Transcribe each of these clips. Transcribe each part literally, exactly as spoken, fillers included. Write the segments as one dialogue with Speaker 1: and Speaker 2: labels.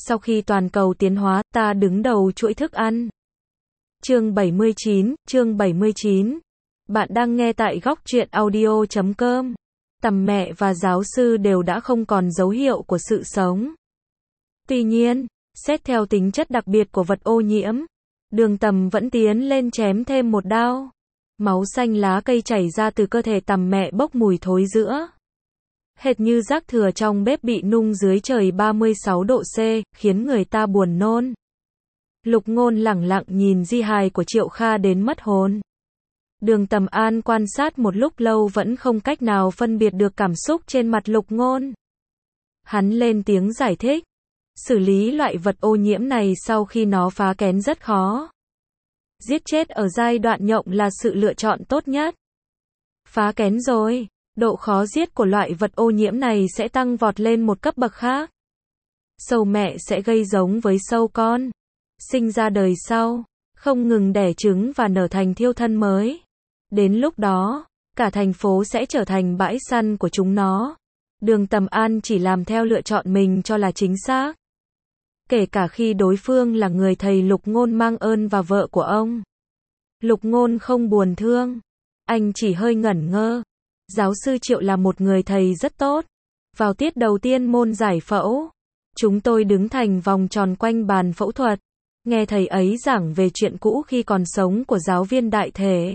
Speaker 1: Sau khi toàn cầu tiến hóa, ta đứng đầu chuỗi thức ăn. Chương bảy mươi chín, chương bảy mươi chín. Bạn đang nghe tại góc truyện audio chấm com. Tầm mẹ và giáo sư đều đã không còn dấu hiệu của sự sống. Tuy nhiên, xét theo tính chất đặc biệt của vật ô nhiễm, Đường Tầm vẫn tiến lên chém thêm một đao. Máu xanh lá cây chảy ra từ cơ thể tầm mẹ bốc mùi thối rữa. Hệt như rác thừa trong bếp bị nung dưới trời ba mươi sáu độ C, khiến người ta buồn nôn. Lục Ngôn lẳng lặng nhìn di hài của Triệu Kha đến mất hồn. Đường Tầm An quan sát một lúc lâu vẫn không cách nào phân biệt được cảm xúc trên mặt Lục Ngôn. Hắn lên tiếng giải thích. Xử lý loại vật ô nhiễm này sau khi nó phá kén rất khó. Giết chết ở giai đoạn nhộng là sự lựa chọn tốt nhất. Phá kén rồi, độ khó giết của loại vật ô nhiễm này sẽ tăng vọt lên một cấp bậc khác. Sâu mẹ sẽ gây giống với sâu con, sinh ra đời sau, không ngừng đẻ trứng và nở thành thiêu thân mới. Đến lúc đó, cả thành phố sẽ trở thành bãi săn của chúng nó. Đường Tầm An chỉ làm theo lựa chọn mình cho là chính xác. Kể cả khi đối phương là người thầy Lục Ngôn mang ơn và vợ của ông. Lục Ngôn không buồn thương. Anh chỉ hơi ngẩn ngơ. Giáo sư Triệu là một người thầy rất tốt. Vào tiết đầu tiên môn giải phẫu, chúng tôi đứng thành vòng tròn quanh bàn phẫu thuật. Nghe thầy ấy giảng về chuyện cũ khi còn sống của giáo viên đại thể.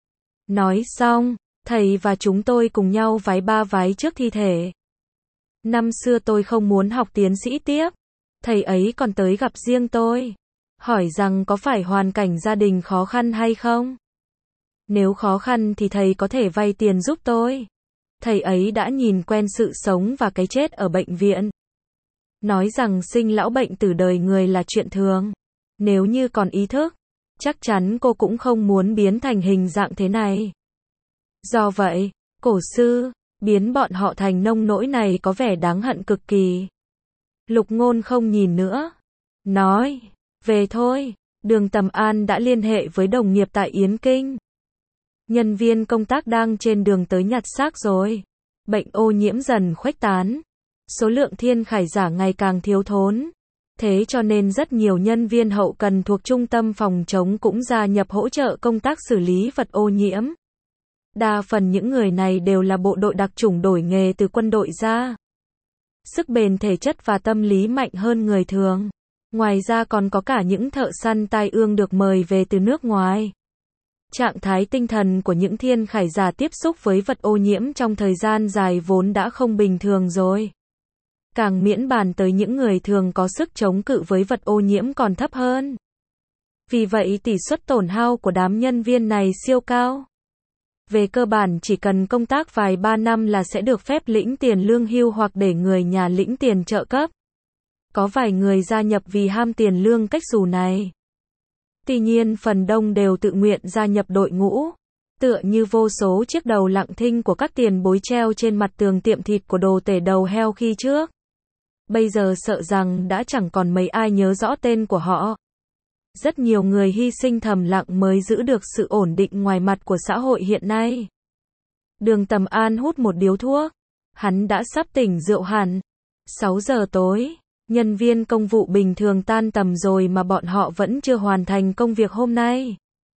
Speaker 1: Nói xong, thầy và chúng tôi cùng nhau vái ba vái trước thi thể. Năm xưa tôi không muốn học tiến sĩ tiếp. Thầy ấy còn tới gặp riêng tôi. Hỏi rằng có phải hoàn cảnh gia đình khó khăn hay không? Nếu khó khăn thì thầy có thể vay tiền giúp tôi. Thầy ấy đã nhìn quen sự sống và cái chết ở bệnh viện. Nói rằng sinh lão bệnh tử đời người là chuyện thường. Nếu như còn ý thức, chắc chắn cô cũng không muốn biến thành hình dạng thế này. Do vậy, cổ sư, biến bọn họ thành nông nỗi này có vẻ đáng hận cực kỳ. Lục Ngôn không nhìn nữa. Nói, về thôi. Đường Tầm An đã liên hệ với đồng nghiệp tại Yến Kinh. Nhân viên công tác đang trên đường tới nhặt xác rồi. Bệnh ô nhiễm dần khuếch tán. Số lượng thiên khải giả ngày càng thiếu thốn. Thế cho nên rất nhiều nhân viên hậu cần thuộc trung tâm phòng chống cũng gia nhập hỗ trợ công tác xử lý vật ô nhiễm. Đa phần những người này đều là bộ đội đặc chủng đổi nghề từ quân đội ra. Sức bền thể chất và tâm lý mạnh hơn người thường. Ngoài ra còn có cả những thợ săn tai ương được mời về từ nước ngoài. Trạng thái tinh thần của những thiên khải giả tiếp xúc với vật ô nhiễm trong thời gian dài vốn đã không bình thường rồi. Càng miễn bàn tới những người thường có sức chống cự với vật ô nhiễm còn thấp hơn. Vì vậy tỷ suất tổn hao của đám nhân viên này siêu cao. Về cơ bản chỉ cần công tác vài ba năm là sẽ được phép lĩnh tiền lương hưu hoặc để người nhà lĩnh tiền trợ cấp. Có vài người gia nhập vì ham tiền lương cách xù này. Tuy nhiên phần đông đều tự nguyện gia nhập đội ngũ. Tựa như vô số chiếc đầu lặng thinh của các tiền bối treo trên mặt tường tiệm thịt của đồ tể đầu heo khi trước. Bây giờ sợ rằng đã chẳng còn mấy ai nhớ rõ tên của họ. Rất nhiều người hy sinh thầm lặng mới giữ được sự ổn định ngoài mặt của xã hội hiện nay. Đường Tầm An hút một điếu thuốc. Hắn đã sắp tỉnh rượu hẳn. sáu giờ tối, nhân viên công vụ bình thường tan tầm rồi mà bọn họ vẫn chưa hoàn thành công việc hôm nay.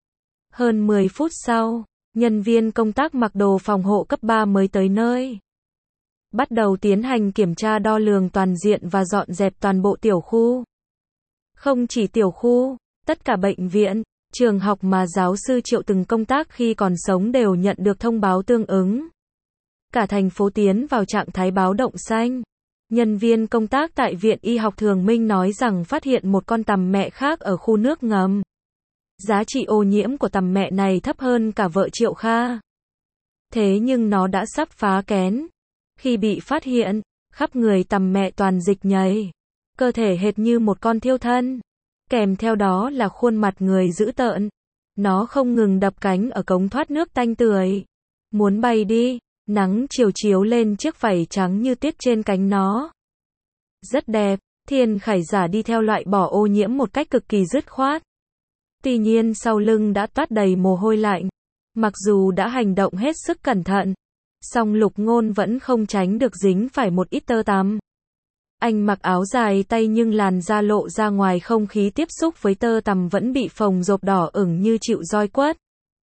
Speaker 1: Hơn mười phút sau, nhân viên công tác mặc đồ phòng hộ cấp ba mới tới nơi. Bắt đầu tiến hành kiểm tra đo lường toàn diện và dọn dẹp toàn bộ tiểu khu. Không chỉ tiểu khu, tất cả bệnh viện, trường học mà giáo sư Triệu từng công tác khi còn sống đều nhận được thông báo tương ứng. Cả thành phố tiến vào trạng thái báo động xanh. Nhân viên công tác tại Viện Y học Thường Minh nói rằng phát hiện một con tằm mẹ khác ở khu nước ngầm. Giá trị ô nhiễm của tằm mẹ này thấp hơn cả vợ Triệu Kha. Thế nhưng nó đã sắp phá kén. Khi bị phát hiện, khắp người tằm mẹ toàn dịch nhầy. Cơ thể hệt như một con thiêu thân. Kèm theo đó là khuôn mặt người dữ tợn. Nó không ngừng đập cánh ở cống thoát nước tanh tưởi. Muốn bay đi, nắng chiều chiếu lên chiếc vảy trắng như tuyết trên cánh nó. Rất đẹp, thiên khải giả đi theo loại bỏ ô nhiễm một cách cực kỳ dứt khoát. Tuy nhiên sau lưng đã toát đầy mồ hôi lạnh. Mặc dù đã hành động hết sức cẩn thận, song Lục Ngôn vẫn không tránh được dính phải một ít tơ tằm. Anh mặc áo dài tay nhưng làn da lộ ra ngoài, không khí tiếp xúc với tơ tằm vẫn bị phồng rộp đỏ ửng như chịu roi quất.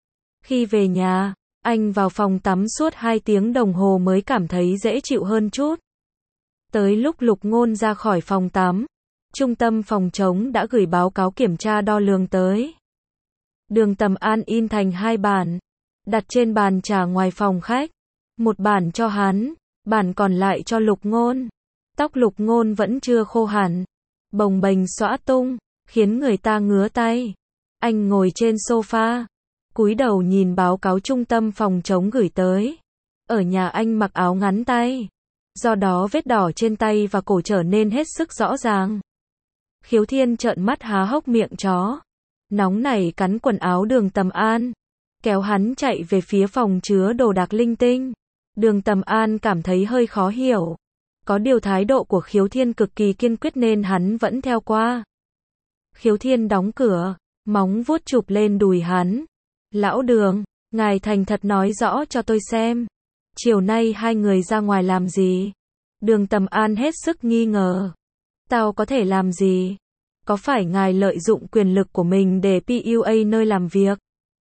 Speaker 1: Khi về nhà, anh vào phòng tắm suốt hai tiếng đồng hồ mới cảm thấy dễ chịu hơn chút. Tới lúc Lục Ngôn ra khỏi phòng tắm, trung tâm phòng chống đã gửi báo cáo kiểm tra đo lường tới. Đường Tầm An in thành hai bản, đặt trên bàn trà ngoài phòng khách. Một bản cho hắn, bản còn lại cho Lục Ngôn. Tóc Lục Ngôn vẫn chưa khô hẳn, bồng bềnh xõa tung, khiến người ta ngứa tay. Anh ngồi trên sofa, cúi đầu nhìn báo cáo trung tâm phòng chống gửi tới. Ở nhà anh mặc áo ngắn tay, do đó vết đỏ trên tay và cổ trở nên hết sức rõ ràng. Khiếu Thiên trợn mắt há hốc miệng chó, nóng nảy cắn quần áo Đường Tầm An, kéo hắn chạy về phía phòng chứa đồ đạc linh tinh. Đường Tầm An cảm thấy hơi khó hiểu. Có điều thái độ của Khiếu Thiên cực kỳ kiên quyết nên hắn vẫn theo qua. Khiếu Thiên đóng cửa, móng vuốt chụp lên đùi hắn. Lão Đường, ngài thành thật nói rõ cho tôi xem. Chiều nay hai người ra ngoài làm gì? Đường Tầm An hết sức nghi ngờ. Tao có thể làm gì? Có phải ngài lợi dụng quyền lực của mình để pê u a nơi làm việc?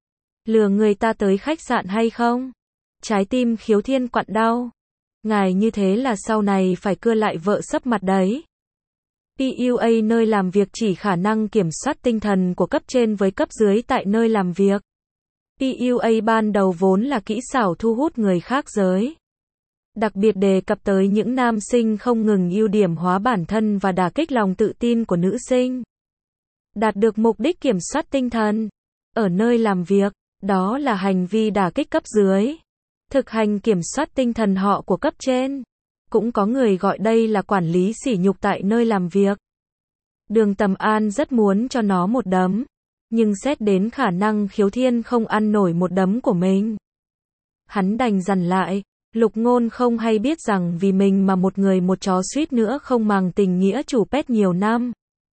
Speaker 1: Lừa người ta tới khách sạn hay không? Trái tim Khiếu Thiên quặn đau. Ngài như thế là sau này phải cưa lại vợ sấp mặt đấy. pê u a nơi làm việc chỉ khả năng kiểm soát tinh thần của cấp trên với cấp dưới tại nơi làm việc. pê u a ban đầu vốn là kỹ xảo thu hút người khác giới. Đặc biệt đề cập tới những nam sinh không ngừng ưu điểm hóa bản thân và đả kích lòng tự tin của nữ sinh. Đạt được mục đích kiểm soát tinh thần ở nơi làm việc, đó là hành vi đả kích cấp dưới. Thực hành kiểm soát tinh thần họ của cấp trên. Cũng có người gọi đây là quản lý sỉ nhục tại nơi làm việc. Đường Tầm An rất muốn cho nó một đấm, nhưng xét đến khả năng Khiếu Thiên không ăn nổi một đấm của mình, hắn đành dằn lại. Lục Ngôn không hay biết rằng vì mình mà một người một chó suýt nữa không màng tình nghĩa chủ pet nhiều năm.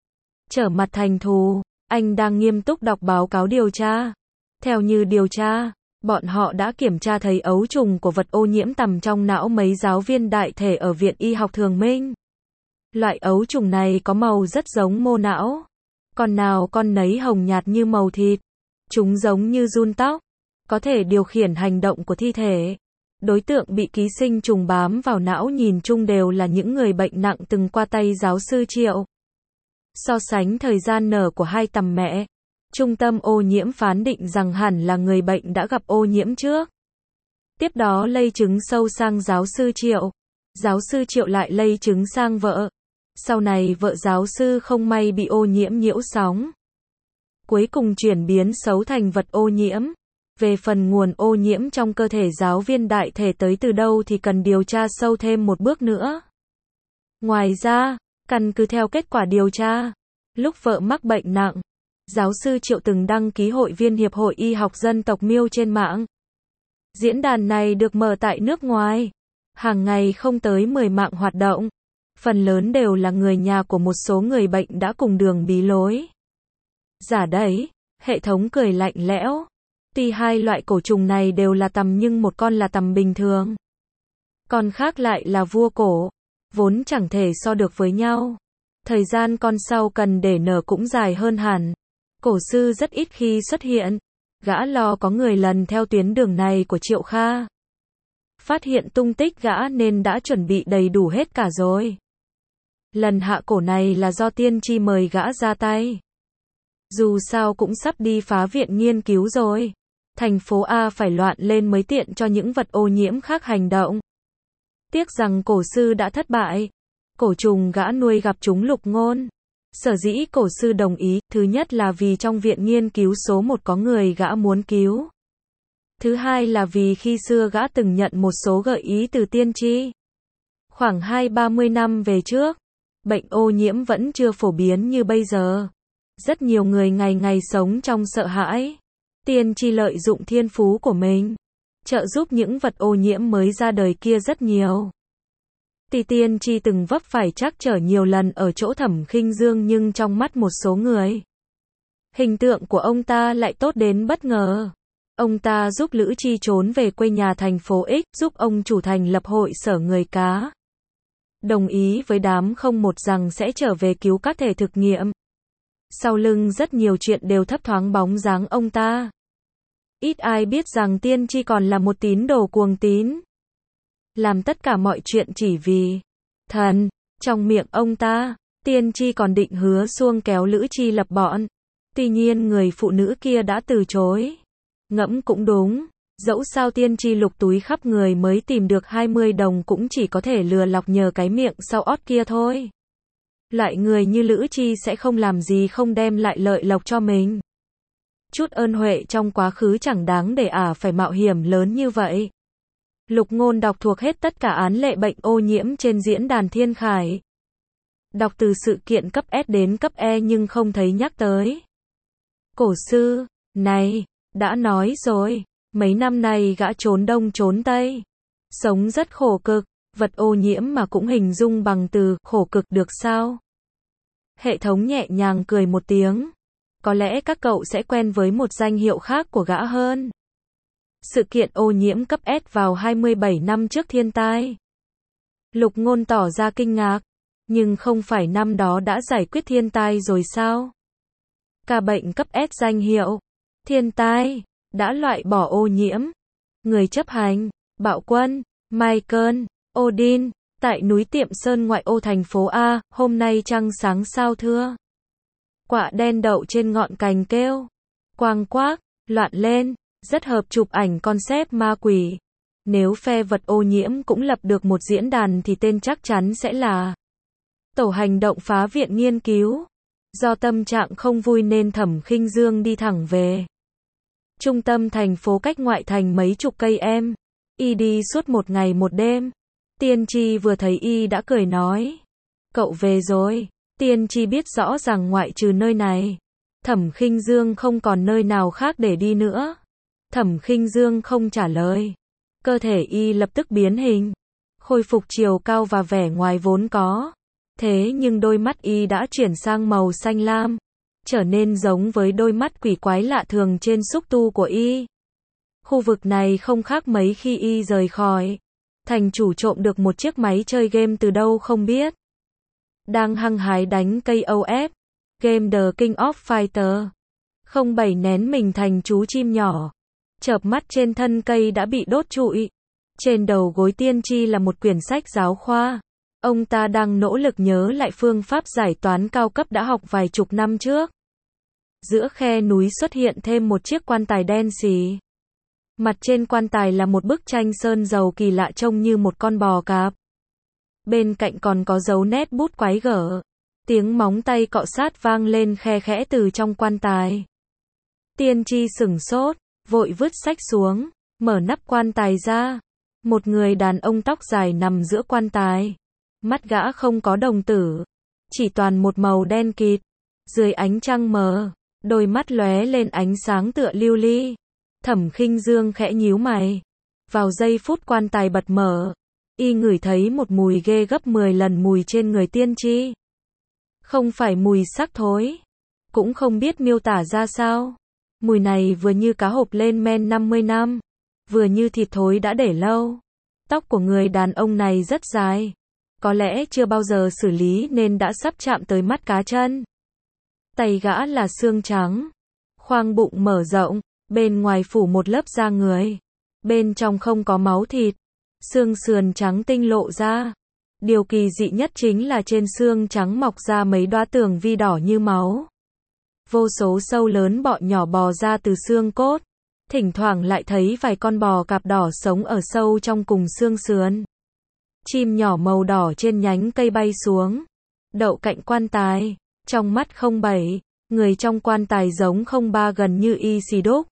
Speaker 1: Trở mặt thành thù, anh đang nghiêm túc đọc báo cáo điều tra. Theo như điều tra, bọn họ đã kiểm tra thấy ấu trùng của vật ô nhiễm tầm trong não mấy giáo viên đại thể ở Viện Y học Thường Minh. Loại ấu trùng này có màu rất giống mô não. Con nào con nấy hồng nhạt như màu thịt. Chúng giống như giun tóc, có thể điều khiển hành động của thi thể. Đối tượng bị ký sinh trùng bám vào não nhìn chung đều là những người bệnh nặng từng qua tay giáo sư Triệu. So sánh thời gian nở của hai tầm mẹ, trung tâm ô nhiễm phán định rằng hẳn là người bệnh đã gặp ô nhiễm trước. Tiếp đó lây chứng sâu sang giáo sư Triệu. Giáo sư Triệu lại lây chứng sang vợ. Sau này vợ giáo sư không may bị ô nhiễm nhiễu sóng. Cuối cùng chuyển biến xấu thành vật ô nhiễm. Về phần nguồn ô nhiễm trong cơ thể giáo viên đại thể tới từ đâu thì cần điều tra sâu thêm một bước nữa. Ngoài ra, căn cứ theo kết quả điều tra, lúc vợ mắc bệnh nặng, giáo sư Triệu từng đăng ký hội viên Hiệp hội Y học dân tộc Miêu trên mạng. Diễn đàn này được mở tại nước ngoài. Hàng ngày không tới mười mạng hoạt động. Phần lớn đều là người nhà của một số người bệnh đã cùng đường bí lối. Giả đấy, hệ thống cười lạnh lẽo. Tuy hai loại cổ trùng này đều là tằm nhưng một con là tằm bình thường, con khác lại là vua cổ, vốn chẳng thể so được với nhau. Thời gian con sau cần để nở cũng dài hơn hẳn. Cổ sư rất ít khi xuất hiện. Gã lo có người lần theo tuyến đường này của Triệu Kha. Phát hiện tung tích gã nên đã chuẩn bị đầy đủ hết cả rồi. Lần hạ cổ này là do tiên tri mời gã ra tay. Dù sao cũng sắp đi phá viện nghiên cứu rồi. Thành phố A phải loạn lên mới tiện cho những vật ô nhiễm khác hành động. Tiếc rằng cổ sư đã thất bại. Cổ trùng gã nuôi gặp chúng Lục Ngôn. Sở dĩ cổ sư đồng ý, thứ nhất là vì trong viện nghiên cứu số một có người gã muốn cứu. Thứ hai là vì khi xưa gã từng nhận một số gợi ý từ tiên tri. Khoảng hai ba mươi năm về trước, bệnh ô nhiễm vẫn chưa phổ biến như bây giờ. Rất nhiều người ngày ngày sống trong sợ hãi. Tiên tri lợi dụng thiên phú của mình, trợ giúp những vật ô nhiễm mới ra đời kia rất nhiều. Tuy tiên tri từng vấp phải trắc trở nhiều lần ở chỗ Thẩm Khinh Dương nhưng trong mắt một số người, hình tượng của ông ta lại tốt đến bất ngờ. Ông ta giúp Lữ Chi trốn về quê nhà thành phố X, giúp ông chủ thành lập hội sở người cá. đồng ý với đám không một rằng sẽ trở về cứu các thể thực nghiệm. Sau lưng rất nhiều chuyện đều thấp thoáng bóng dáng ông ta. Ít ai biết rằng tiên tri còn là một tín đồ cuồng tín. Làm tất cả mọi chuyện chỉ vì thần. Trong miệng ông ta, tiên tri còn định hứa xuông kéo Lữ Chi lập bọn. Tuy nhiên người phụ nữ kia đã từ chối. Ngẫm cũng đúng, dẫu sao tiên tri lục túi khắp người mới tìm được hai mươi đồng cũng chỉ có thể lừa lọc nhờ cái miệng sau ót kia thôi. Loại người như Lữ Chi sẽ không làm gì không đem lại lợi lộc cho mình. Chút ơn huệ trong quá khứ chẳng đáng để ả phải mạo hiểm lớn như vậy. Lục Ngôn đọc thuộc hết tất cả án lệ bệnh ô nhiễm trên diễn đàn Thiên Khải. Đọc từ sự kiện cấp S đến cấp E nhưng không thấy nhắc tới. Cổ sư, này, đã nói rồi, mấy năm nay gã trốn đông trốn tây. Sống rất khổ cực, vật ô nhiễm mà cũng hình dung bằng từ khổ cực được sao? Hệ thống nhẹ nhàng cười một tiếng. Có lẽ các cậu sẽ quen với một danh hiệu khác của gã hơn. Sự kiện ô nhiễm cấp S vào hai mươi bảy năm trước thiên tai. Lục Ngôn tỏ ra kinh ngạc. Nhưng không phải năm đó đã giải quyết thiên tai rồi sao? Ca bệnh cấp S danh hiệu thiên tai đã loại bỏ ô nhiễm. Người chấp hành, Bạo Quân, Michael, Odin, tại núi Tiệm Sơn ngoại ô thành phố A, hôm nay trăng sáng sao thưa. Quạ đen đậu trên ngọn cành kêu. Quang quác, loạn lên, rất hợp chụp ảnh concept ma quỷ. Nếu phe vật ô nhiễm cũng lập được một diễn đàn thì tên chắc chắn sẽ là Tổ hành động phá viện nghiên cứu. Do tâm trạng không vui nên Thẩm Khinh Dương đi thẳng về trung tâm thành phố cách ngoại thành mấy chục cây em. Y đi suốt một ngày một đêm. Tiên tri vừa thấy y đã cười nói. Cậu về rồi. Tiên tri biết rõ rằng ngoại trừ nơi này, Thẩm Khinh Dương không còn nơi nào khác để đi nữa. Thẩm Khinh Dương không trả lời. Cơ thể y lập tức biến hình. Khôi phục chiều cao và vẻ ngoài vốn có. Thế nhưng đôi mắt y đã chuyển sang màu xanh lam. Trở nên giống với đôi mắt quỷ quái lạ thường trên xúc tu của y. Khu vực này không khác mấy khi y rời khỏi. Thành chủ trộm được một chiếc máy chơi game từ đâu không biết. Đang hăng hái đánh cây o ép. Game The King of Fighter. Không bảy nén mình thành chú chim nhỏ. Chợp mắt trên thân cây đã bị đốt trụi. Trên đầu gối tiên tri là một quyển sách giáo khoa. Ông ta đang nỗ lực nhớ lại phương pháp giải toán cao cấp đã học vài chục năm trước. Giữa khe núi xuất hiện thêm một chiếc quan tài đen xì. Mặt trên quan tài là một bức tranh sơn dầu kỳ lạ trông như một con bò cạp. Bên cạnh còn có dấu nét bút quái gở. Tiếng móng tay cọ sát vang lên khe khẽ từ trong quan tài. Tiên tri sửng sốt, vội vứt sách xuống, mở nắp quan tài ra. Một người đàn ông tóc dài nằm giữa quan tài. Mắt gã không có đồng tử, chỉ toàn một màu đen kịt. Dưới ánh trăng mờ, đôi mắt lóe lên ánh sáng tựa lưu ly. Thẩm Khinh Dương khẽ nhíu mày. Vào giây phút quan tài bật mở, y ngửi thấy một mùi ghê gấp mười lần mùi trên người tiên tri. Không phải mùi xác thối, cũng không biết miêu tả ra sao. Mùi này vừa như cá hộp lên men năm mươi năm, vừa như thịt thối đã để lâu. Tóc của người đàn ông này rất dài. Có lẽ chưa bao giờ xử lý nên đã sắp chạm tới mắt cá chân. Tay gã là xương trắng. Khoang bụng mở rộng, bên ngoài phủ một lớp da người. Bên trong không có máu thịt. Xương sườn trắng tinh lộ ra. Điều kỳ dị nhất chính là trên xương trắng mọc ra mấy đóa tường vi đỏ như máu. Vô số sâu lớn bọ nhỏ bò ra từ xương cốt. Thỉnh thoảng lại thấy vài con bò cạp đỏ sống ở sâu trong cùng xương sườn. Chim nhỏ màu đỏ trên nhánh cây bay xuống. Đậu cạnh quan tài. Trong mắt không bảy, người trong quan tài giống không ba gần như y xì đúc.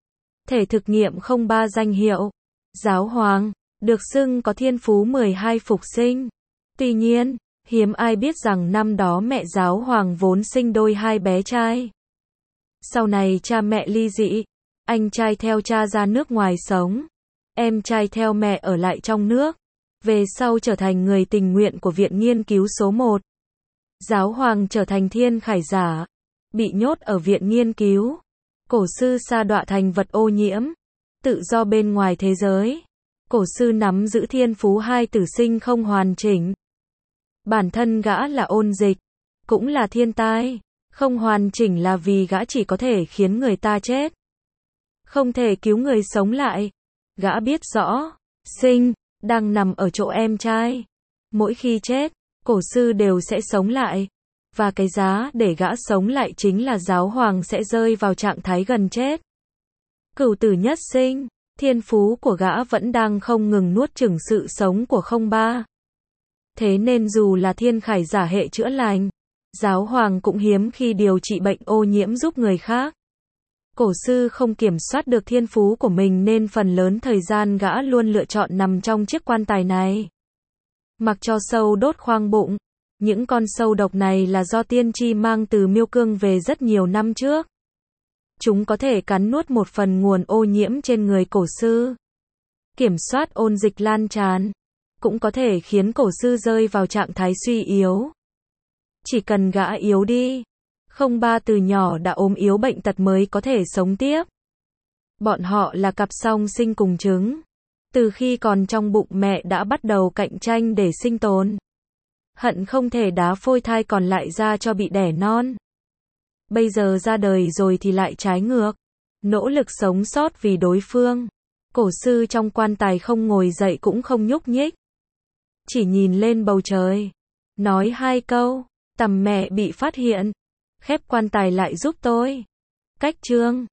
Speaker 1: Thể thực nghiệm không ba danh hiệu. Giáo hoàng, được xưng có thiên phú mười hai phục sinh. Tuy nhiên, hiếm ai biết rằng năm đó mẹ giáo hoàng vốn sinh đôi hai bé trai. Sau này cha mẹ ly dị. Anh trai theo cha ra nước ngoài sống. Em trai theo mẹ ở lại trong nước. Về sau trở thành người tình nguyện của Viện Nghiên cứu số một. Giáo hoàng trở thành thiên khải giả. Bị nhốt ở Viện Nghiên cứu. Cổ sư sa đọa thành vật ô nhiễm. Tự do bên ngoài thế giới. Cổ sư nắm giữ thiên phú hai tử sinh không hoàn chỉnh. Bản thân gã là ôn dịch, cũng là thiên tai, không hoàn chỉnh là vì gã chỉ có thể khiến người ta chết, không thể cứu người sống lại. Gã biết rõ, sinh, đang nằm ở chỗ em trai. Mỗi khi chết, cổ sư đều sẽ sống lại. Và cái giá để gã sống lại chính là giáo hoàng sẽ rơi vào trạng thái gần chết. Cửu tử nhất sinh, thiên phú của gã vẫn đang không ngừng nuốt chửng sự sống của không ba. Thế nên dù là thiên khải giả hệ chữa lành, giáo hoàng cũng hiếm khi điều trị bệnh ô nhiễm giúp người khác. Cổ sư không kiểm soát được thiên phú của mình nên phần lớn thời gian gã luôn lựa chọn nằm trong chiếc quan tài này. Mặc cho sâu đốt khoang bụng. Những con sâu độc này là do tiên tri mang từ Miêu Cương về rất nhiều năm trước. Chúng có thể cắn nuốt một phần nguồn ô nhiễm trên người cổ sư. Kiểm soát ôn dịch lan tràn. Cũng có thể khiến cổ sư rơi vào trạng thái suy yếu. Chỉ cần gã yếu đi. Không ba từ nhỏ đã ốm yếu bệnh tật mới có thể sống tiếp. Bọn họ là cặp song sinh cùng trứng. Từ khi còn trong bụng mẹ đã bắt đầu cạnh tranh để sinh tồn. Hận không thể đá phôi thai còn lại ra cho bị đẻ non. Bây giờ ra đời rồi thì lại trái ngược. Nỗ lực sống sót vì đối phương. Cổ sư trong quan tài không ngồi dậy cũng không nhúc nhích. Chỉ nhìn lên bầu trời. Nói hai câu. Tầm mẹ bị phát hiện. Khép quan tài lại giúp tôi. Cách chương.